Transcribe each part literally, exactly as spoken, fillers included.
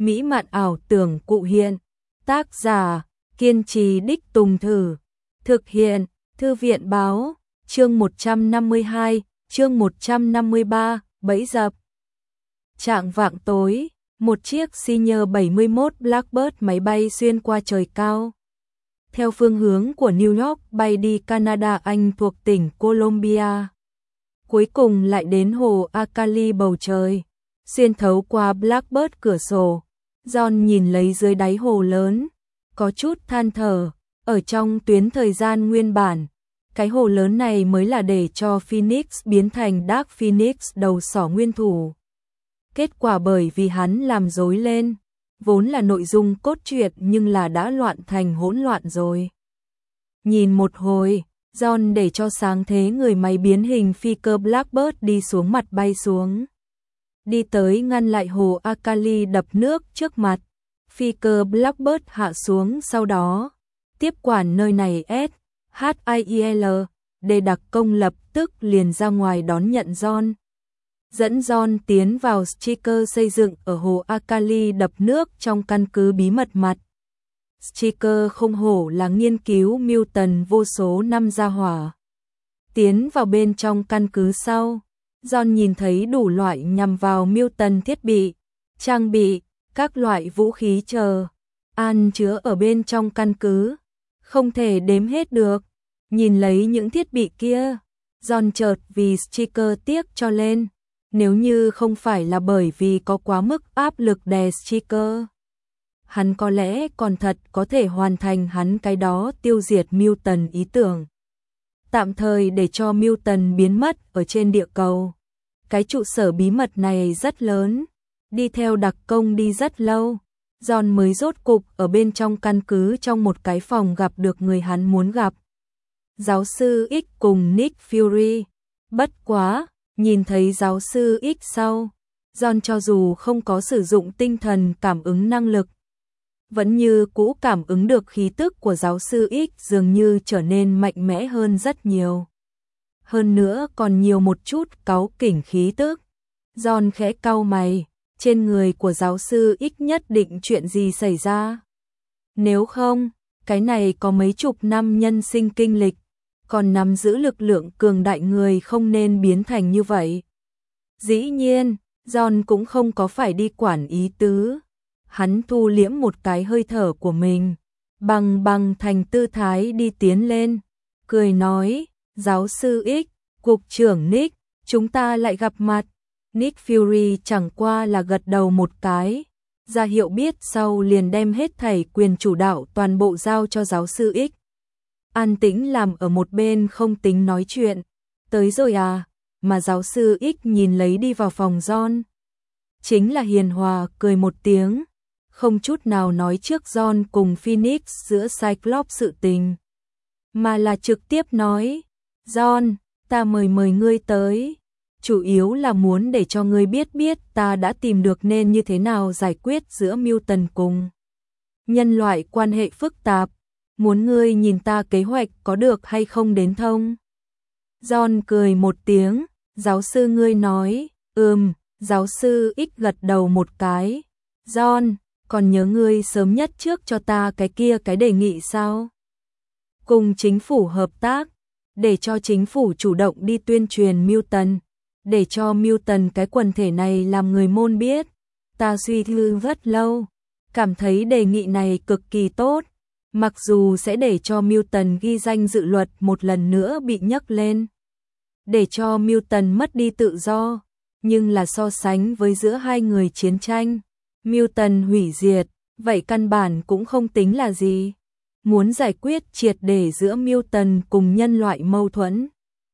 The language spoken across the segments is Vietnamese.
mỹ mạn ảo tưởng cụ hiện. Tác giả, kiên trì đích tùng thử. Thực hiện, Thư viện báo, chương một trăm năm mươi hai, chương một trăm năm mươi ba, bẫy dập. Trạng vạng tối, một chiếc Senior bảy mươi mốt Blackbird máy bay xuyên qua trời cao. Theo phương hướng của New York bay đi Canada Anh thuộc tỉnh Columbia. Cuối cùng lại đến hồ Akali bầu trời. Xuyên thấu qua Blackbird cửa sổ, John nhìn lấy dưới đáy hồ lớn, có chút than thở, ở trong tuyến thời gian nguyên bản, cái hồ lớn này mới là để cho Phoenix biến thành Dark Phoenix đầu sỏ nguyên thủ. Kết quả bởi vì hắn làm rối lên, vốn là nội dung cốt truyện nhưng là đã loạn thành hỗn loạn rồi. Nhìn một hồi, John để cho sáng thế người máy biến hình phi cơ Blackbird đi xuống mặt bay xuống. Đi tới ngăn lại hồ Akali đập nước trước mặt. Phi cơ Blackbird hạ xuống sau đó. Tiếp quản nơi này S H I L để đặc công lập tức liền ra ngoài đón nhận John. Dẫn John tiến vào Striker xây dựng ở hồ Akali đập nước trong căn cứ bí mật mặt. Striker không hổ là nghiên cứu Milton vô số năm ra hỏa. Tiến vào bên trong căn cứ sau, John nhìn thấy đủ loại nhằm vào Milton thiết bị, trang bị, các loại vũ khí chờ, an chứa ở bên trong căn cứ, không thể đếm hết được. Nhìn lấy những thiết bị kia, John chợt vì Striker tiếc cho lên, nếu như không phải là bởi vì có quá mức áp lực đè Striker, hắn có lẽ còn thật có thể hoàn thành hắn cái đó tiêu diệt Milton ý tưởng. Tạm thời để cho Milton biến mất ở trên địa cầu. Cái trụ sở bí mật này rất lớn, đi theo đặc công đi rất lâu, John mới rốt cục ở bên trong căn cứ trong một cái phòng gặp được người hắn muốn gặp. Giáo sư X cùng Nick Fury. Bất quá, nhìn thấy giáo sư X sau, John cho dù không có sử dụng tinh thần cảm ứng năng lực, vẫn như cũ cảm ứng được khí tức của giáo sư X dường như trở nên mạnh mẽ hơn rất nhiều. Hơn nữa còn nhiều một chút cáu kỉnh khí tức. John khẽ cau mày, trên người của giáo sư X nhất định chuyện gì xảy ra. Nếu không, cái này có mấy chục năm nhân sinh kinh lịch, còn nắm giữ lực lượng cường đại người không nên biến thành như vậy. Dĩ nhiên, John cũng không có phải đi quản ý tứ. Hắn thu liễm một cái hơi thở của mình, bằng bằng thành tư thái đi tiến lên, cười nói, giáo sư X, cục trưởng Nick, chúng ta lại gặp mặt. Nick Fury chẳng qua là gật đầu một cái, ra hiệu biết sau liền đem hết thảy quyền chủ đạo toàn bộ giao cho giáo sư X. An tĩnh làm ở một bên không tính nói chuyện, tới rồi à, mà giáo sư X nhìn lấy đi vào phòng John. Chính là hiền hòa cười một tiếng, không chút nào nói trước John cùng Phoenix giữa Cyclops sự tình, mà là trực tiếp nói, John, ta mời mời ngươi tới, chủ yếu là muốn để cho ngươi biết biết ta đã tìm được nên như thế nào giải quyết giữa Milton cùng nhân loại quan hệ phức tạp, muốn ngươi nhìn ta kế hoạch có được hay không đến thông. John cười một tiếng, giáo sư ngươi nói, ừm, giáo sư X gật đầu một cái, John, còn nhớ ngươi sớm nhất trước cho ta cái kia cái đề nghị sao? Cùng chính phủ hợp tác, để cho chính phủ chủ động đi tuyên truyền Milton, để cho Milton cái quần thể này làm người môn biết. Ta suy tư rất lâu, cảm thấy đề nghị này cực kỳ tốt, mặc dù sẽ để cho Milton ghi danh dự luật một lần nữa bị nhấc lên, để cho Milton mất đi tự do, nhưng là so sánh với giữa hai người chiến tranh, Milton hủy diệt, vậy căn bản cũng không tính là gì. Muốn giải quyết triệt để giữa Milton cùng nhân loại mâu thuẫn,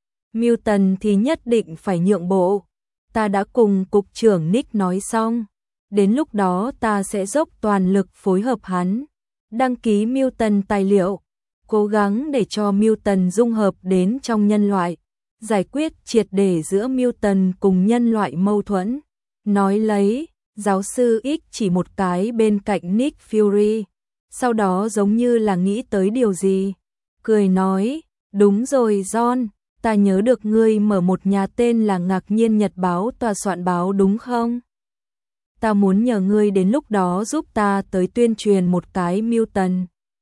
Milton thì nhất định phải nhượng bộ. Ta đã cùng cục trưởng Nick nói xong, đến lúc đó ta sẽ dốc toàn lực phối hợp hắn, đăng ký Milton tài liệu, cố gắng để cho Milton dung hợp đến trong nhân loại, giải quyết triệt để giữa Milton cùng nhân loại mâu thuẫn. Nói lấy, giáo sư X chỉ một cái bên cạnh Nick Fury, sau đó giống như là nghĩ tới điều gì, cười nói, đúng rồi John, ta nhớ được ngươi mở một nhà tên là Ngạc Nhiên Nhật Báo tòa soạn báo đúng không? ta muốn nhờ ngươi đến lúc đó giúp ta tới tuyên truyền một cái Milton.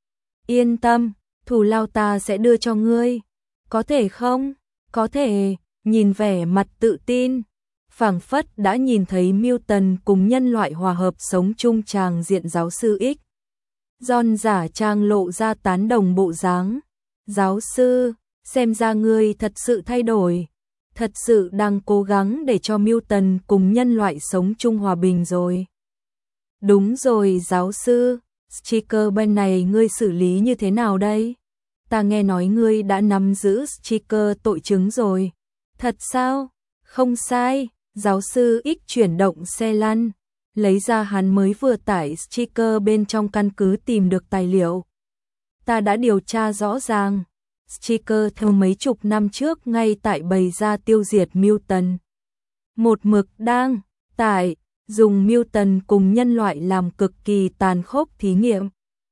Yên tâm, thù lao ta sẽ đưa cho ngươi. Có thể không? Có thể, nhìn vẻ mặt tự tin. Phảng phất đã nhìn thấy Milton cùng nhân loại hòa hợp sống chung tràng diện giáo sư X. John giả trang lộ ra tán đồng bộ dáng. Giáo sư, xem ra ngươi thật sự thay đổi. Thật sự đang cố gắng để cho Milton cùng nhân loại sống chung hòa bình rồi. Đúng rồi giáo sư, Streaker bên này ngươi xử lý như thế nào đây? Ta nghe nói ngươi đã nắm giữ Streaker tội chứng rồi. Thật sao? Không sai, giáo sư X chuyển động xe lăn, lấy ra hắn mới vừa tải Streaker bên trong căn cứ tìm được tài liệu. Ta đã điều tra rõ ràng. Streaker theo mấy chục năm trước ngay tại bày ra tiêu diệt Milton. Một mực đang tại dùng Milton cùng nhân loại làm cực kỳ tàn khốc thí nghiệm.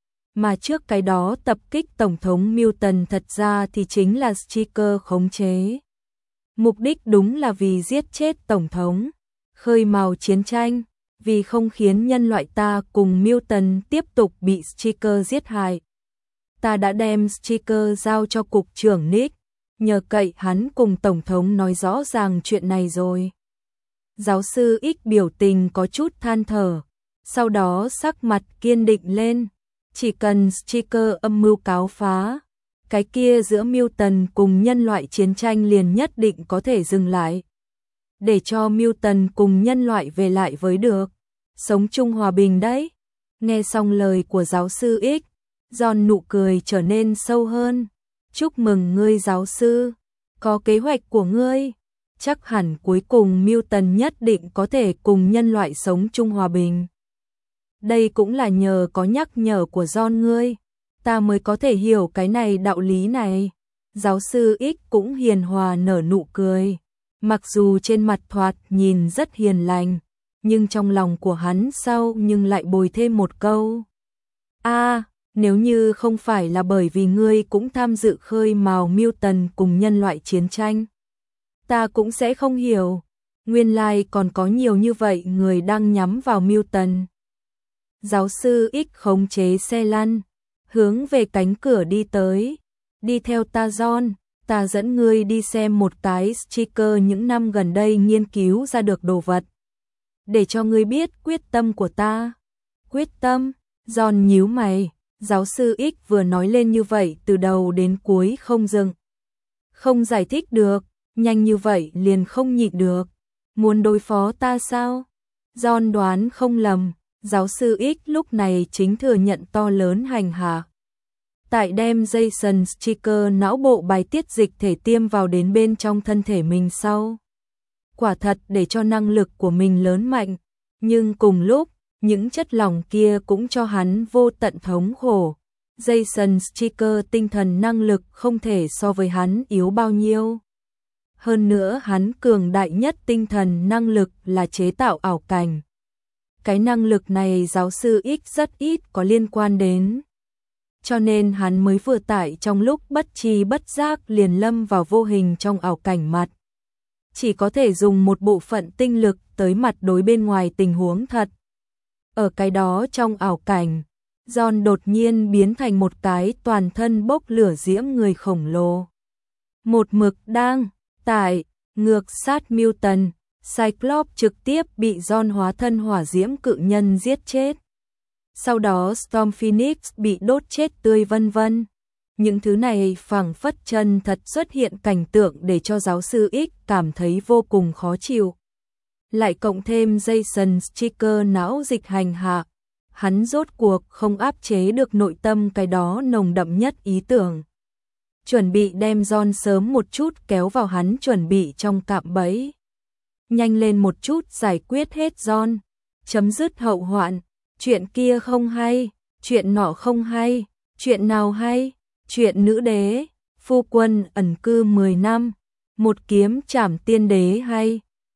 Mà trước cái đó tập kích Tổng thống Milton thật ra thì chính là Streaker khống chế. Mục đích đúng là vì giết chết Tổng thống, khơi mào chiến tranh, vì không khiến nhân loại ta cùng Milton tiếp tục bị Streaker giết hại. Ta đã đem Streaker giao cho cục trưởng Nick, nhờ cậy hắn cùng Tổng thống nói rõ ràng chuyện này rồi. Giáo sư X biểu tình có chút than thở, sau đó sắc mặt kiên định lên. Chỉ cần Streaker âm mưu cáo phá, cái kia giữa Milton cùng nhân loại chiến tranh liền nhất định có thể dừng lại. Để cho Milton cùng nhân loại về lại với được. Sống chung hòa bình đấy. Nghe xong lời của giáo sư X, John nụ cười trở nên sâu hơn. Chúc mừng ngươi giáo sư, có kế hoạch của ngươi. Chắc hẳn cuối cùng Milton nhất định có thể cùng nhân loại sống chung hòa bình. Đây cũng là nhờ có nhắc nhở của John ngươi, ta mới có thể hiểu cái này đạo lý này. Giáo sư X cũng hiền hòa nở nụ cười. Mặc dù trên mặt thoạt nhìn rất hiền lành, nhưng trong lòng của hắn sau nhưng lại bồi thêm một câu. A, à, nếu như không phải là bởi vì ngươi cũng tham dự khơi mào Milton cùng nhân loại chiến tranh, ta cũng sẽ không hiểu. Nguyên lai like còn có nhiều như vậy người đang nhắm vào Milton. Giáo sư X khống chế xe lăn, hướng về cánh cửa đi tới. Đi theo ta John, ta dẫn ngươi đi xem một cái Streaker những năm gần đây nghiên cứu ra được đồ vật. Để cho ngươi biết quyết tâm của ta. Quyết tâm? John nhíu mày, giáo sư X vừa nói lên như vậy từ đầu đến cuối không dừng. Không giải thích được, nhanh như vậy liền không nhịn được. Muốn đối phó ta sao? John đoán không lầm, giáo sư X lúc này chính thừa nhận to lớn hành hạ. Tại đem Jason Streaker não bộ bài tiết dịch thể tiêm vào đến bên trong thân thể mình sau. Quả thật để cho năng lực của mình lớn mạnh, nhưng cùng lúc, những chất lỏng kia cũng cho hắn vô tận thống khổ. Jason Streaker tinh thần năng lực không thể so với hắn yếu bao nhiêu. Hơn nữa hắn cường đại nhất tinh thần năng lực là chế tạo ảo cảnh. Cái năng lực này giáo sư X rất ít có liên quan đến. Cho nên hắn mới vừa tải trong lúc bất tri bất giác liền lâm vào vô hình trong ảo cảnh mặt. Chỉ có thể dùng một bộ phận tinh lực tới mặt đối bên ngoài tình huống thật. Ở cái đó trong ảo cảnh, John đột nhiên biến thành một cái toàn thân bốc lửa diễm người khổng lồ. Một mực đang tải ngược sát Milton, Cyclops trực tiếp bị John hóa thân hỏa diễm cự nhân giết chết. Sau đó Storm Phoenix bị đốt chết tươi vân vân. Những thứ này phảng phất chân thật xuất hiện cảnh tượng để cho giáo sư X cảm thấy vô cùng khó chịu. Lại cộng thêm Jason Streaker não dịch hành hạ, hắn rốt cuộc không áp chế được nội tâm cái đó nồng đậm nhất ý tưởng. Chuẩn bị đem John sớm một chút kéo vào hắn chuẩn bị trong cạm bẫy. Nhanh lên một chút giải quyết hết John, chấm dứt hậu hoạn. Chuyện kia không hay, chuyện nọ không hay, chuyện nào hay, chuyện nữ đế, phu quân ẩn cư mười năm, một kiếm trảm tiên đế hay.